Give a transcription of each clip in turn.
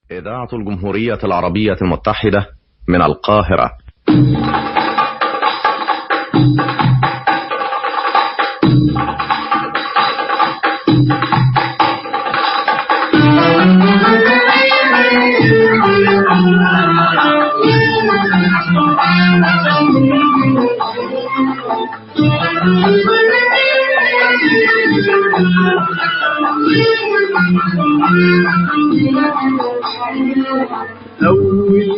إذاعة الجمهورية العربية المتحدة من القاهرة. أول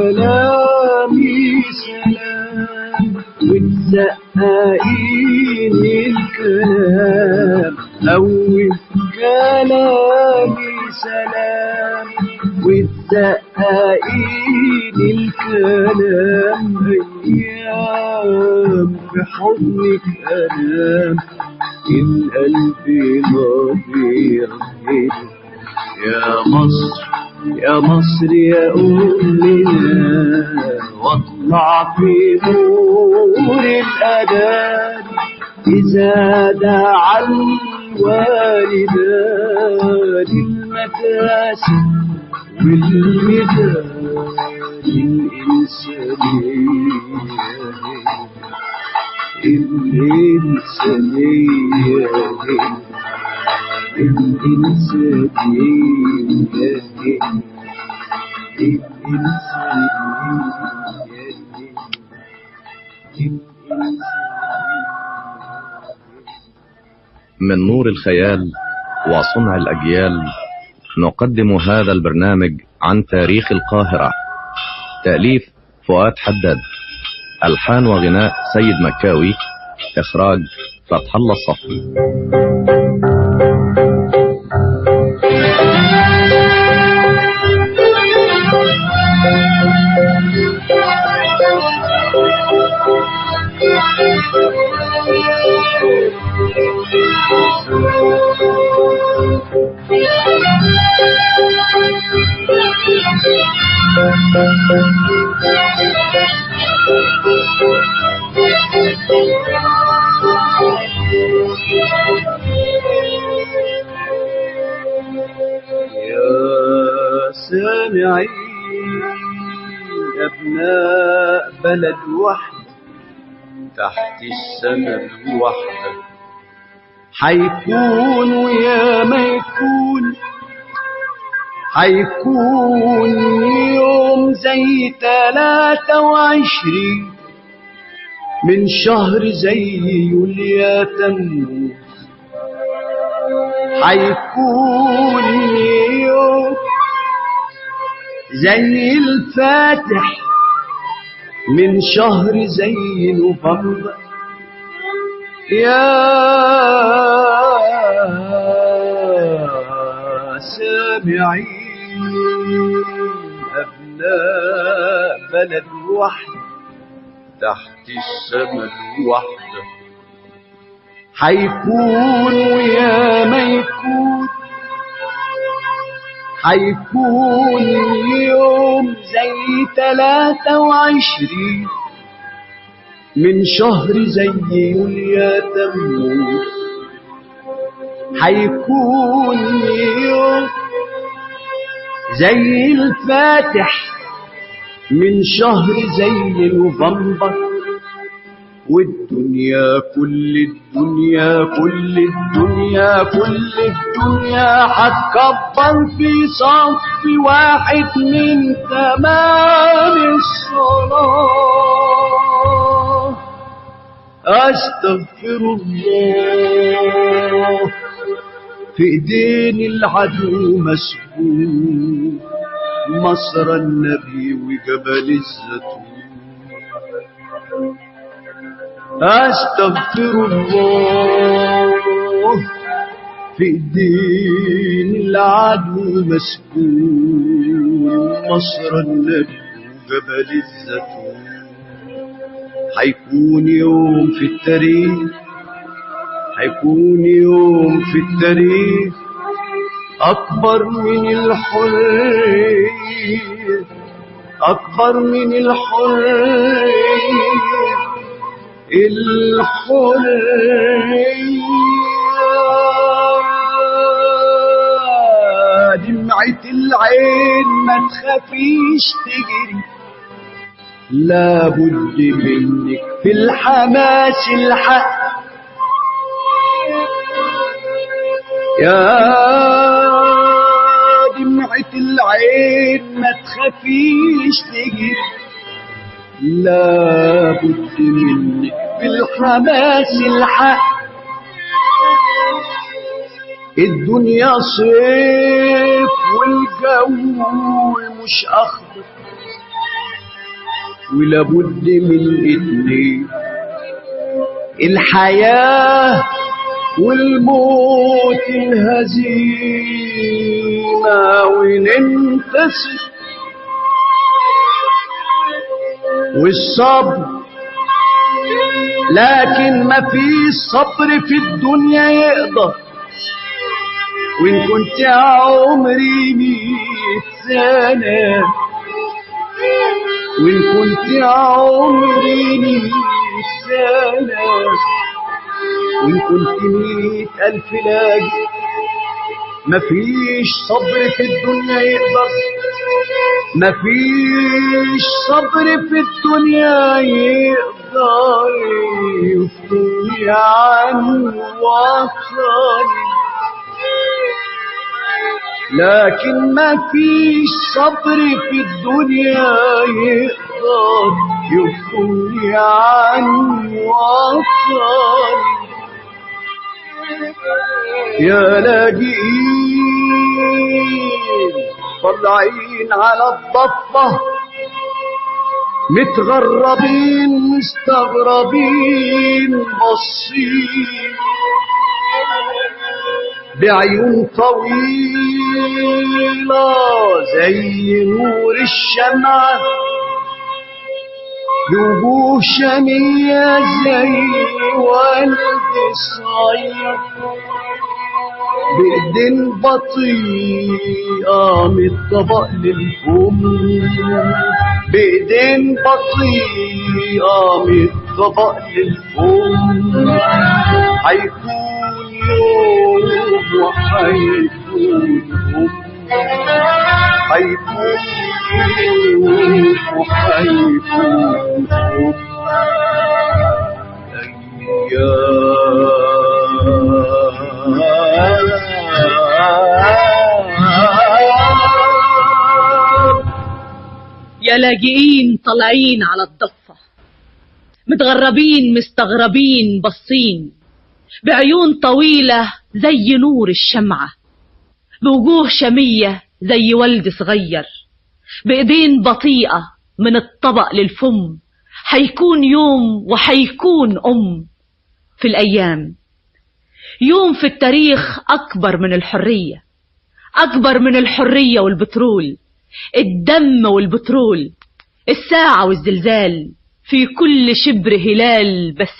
كلامي سلام وتزققين الكلام. أول كلامي سلام وتزققين الكلام. أيام في حضنك أنام القلب نبيض. يا مصر يا مصر يا أمنا واطلع في نور الأذان. إذا دعا الوالدان المدرسة والميدان الإنسانية من نور الخيال وصنع الأجيال نقدم هذا البرنامج عن تاريخ القاهرة. تأليف فؤاد حداد، ألحان وغناء سيد مكاوي، إخراج فتح الله الصفي. يا سامعين أبناء بلد واحد تحت السماء الواحدة، حيكون ويا ما يكون، حيكون يوم زي 23 من شهر زي يوليو تموز. حيكون يوم زي الفاتح من شهر زي نوفمبر. يا سامعين أبناء بلد واحد تحت السماء الواحدة، حيكون ويا ما يكون، حيكون يوم زي 23 من شهر زي يوليو تموز. حيكون يوم زي الفاتح من شهر زي نوفمبر. والدنيا كل الدنيا كل الدنيا كل الدنيا هتكبر في صف واحد من تمام الصلاة. أستغفر الله في ايدين العدو مسكون، مصر النبي وجبل الزيتون. أستغفر الله في ايدين العدو مسكون، مصر النبي وجبل الزيتون. حيكون يوم في التاريخ، حيكون يوم في التاريخ أكبر من الحرية، أكبر من الحرية، الحرية. دمعة العين ما تخافيش تجري، لابد منك في الحماس الحق. يا دمعة العين ما تخافيش تجري، لابد منك في الحماس الحق. الدنيا صيف والجو مش أخضر، ولابد من اتنين، الحياة والموت الهزيمة وننتصر، والصبر. لكن ما فيش صبر في الدنيا يقدر، وإن كنت عمري 100 سنة، وإن كنت عمري 100 سنة، وإن كنت 100,000 لاجئ، مفيش صبر في الدنيا يقدر، مفيش صبر في الدنيا يقدر يفضي عن وطني. لكن مفيش صبر في الدنيا يقدر يفضي عن وطني. يا لاجئين طالعين على الضفة، متغربين مستغربين باصين بعيون طويلة زي نور الشمعة، بوجوه شمية زي ولد صغير، بإيدين بطيئة من الطبق للفم، بإيدين بطيئة من الطبق للفم. هيكون يوم وهيكون يوم، هيكون يوم وهيكون يوم. يا لاجئين طالعين على الضفة، متغربين مستغربين باصين بعيون طويلة زي نور الشمعة، بوجوه شمية زي ولد صغير، بإيدين بطيئة من الطبق للفم. هيكون يوم وهيكون في الأيام، يوم في التاريخ أكبر من الحرية، أكبر من الحرية والبترول، الدم والبترول، الساعة والزلزال، في كل شبر هلال. بس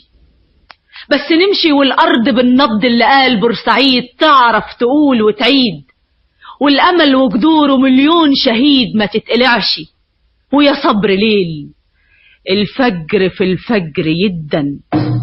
نمشي والأرض بالنبض اللي قال بورسعيد تعرف تقول وتعيد، والأمل وجدوره مليون شهيد ما تتقلعش. ويا صبر ليل الفجر في الفجر يدن.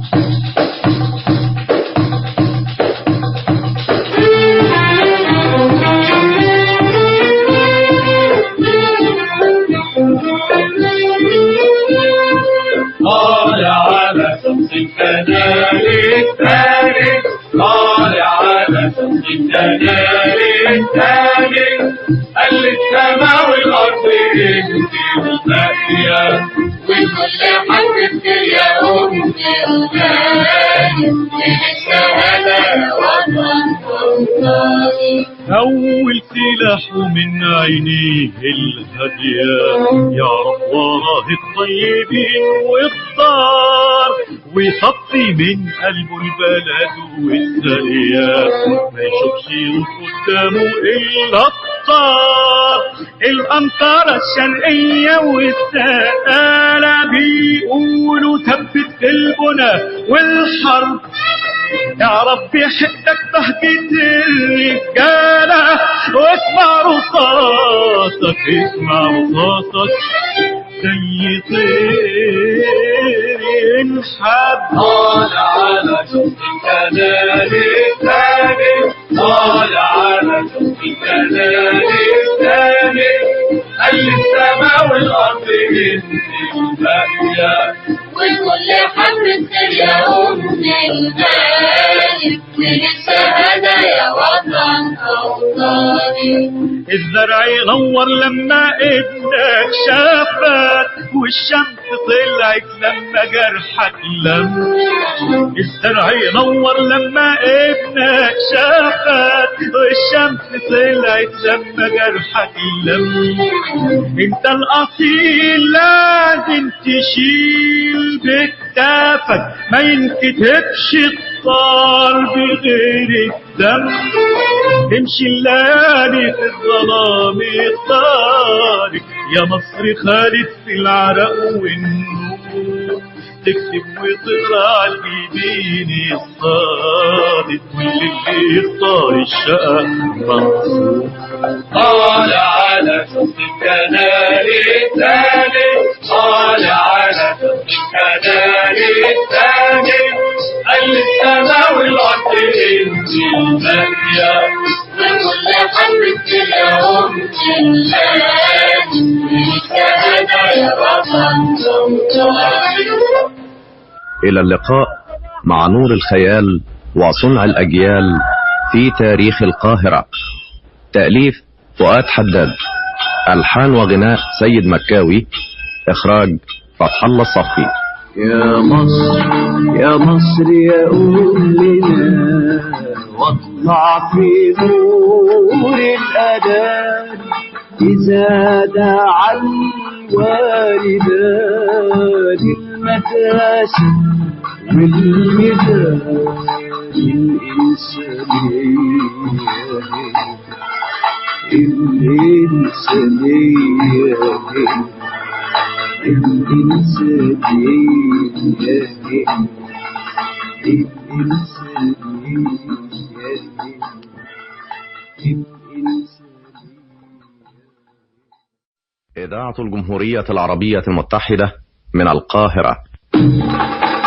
طالع على شمس الكنال الثاني، طالع على شمس الكنال الثاني، قال السماء والأرض انتي وباقية، وكل حد يا أمتي وباقي، من الشهادة وطن وطني. أول سلاحه من عينيه الهادية، يعرف وراه الطيبين واختار، ويصفي من قلبه البلد والسرية، ما يشوفش قدامه إلا الطار. الأمطار الشرقية والسقالة بيقولوا ثبت البنى والحرب، اعرف بحقك تهجد الرجالة، واسمع رصاصك اسمع رصاصك زي طير ينحب. طالع على شوف الكنال الثاني، طالع على شوف الكنال الباقية والكل حمل يا أم الغالي من الشهادة يا وطن أوطاني. الزرع ينور لما ابنك شافك والشمس طلعت لما جرحك لم. الزرع ينور لما ابنك شافك والشمس طلعت لما جرحك لم. انت الاصيل لازم تشيل بكتافك ما ينكتبش الطار بغير الدم. تمشي الليالي في الظلام الطارق يا مصر خالد في العرق والنور. تكتب وتقرا البيبين الصادق واللي يختار الشقة منصور. طالع على شط الكنال الثاني طالع على شط الكنال الثاني قال السماء والأرض انت الباقية والكل حمل يا أم الغالي من الشهادة يا وطن أوطاني. إلى اللقاء مع نور الخيال وصنع الأجيال في تاريخ القاهرة. تأليف فؤاد حداد، ألحان وغناء سيد مكاوي، إخراج فتح الله الصفي. يا مصر يا مصر يا أمنا واطلع في نور الأذان إذا دعا الوالدان المدرسة والميدان الإنسانية إذاعة الجمهورية العربية المتحدة من القاهرة.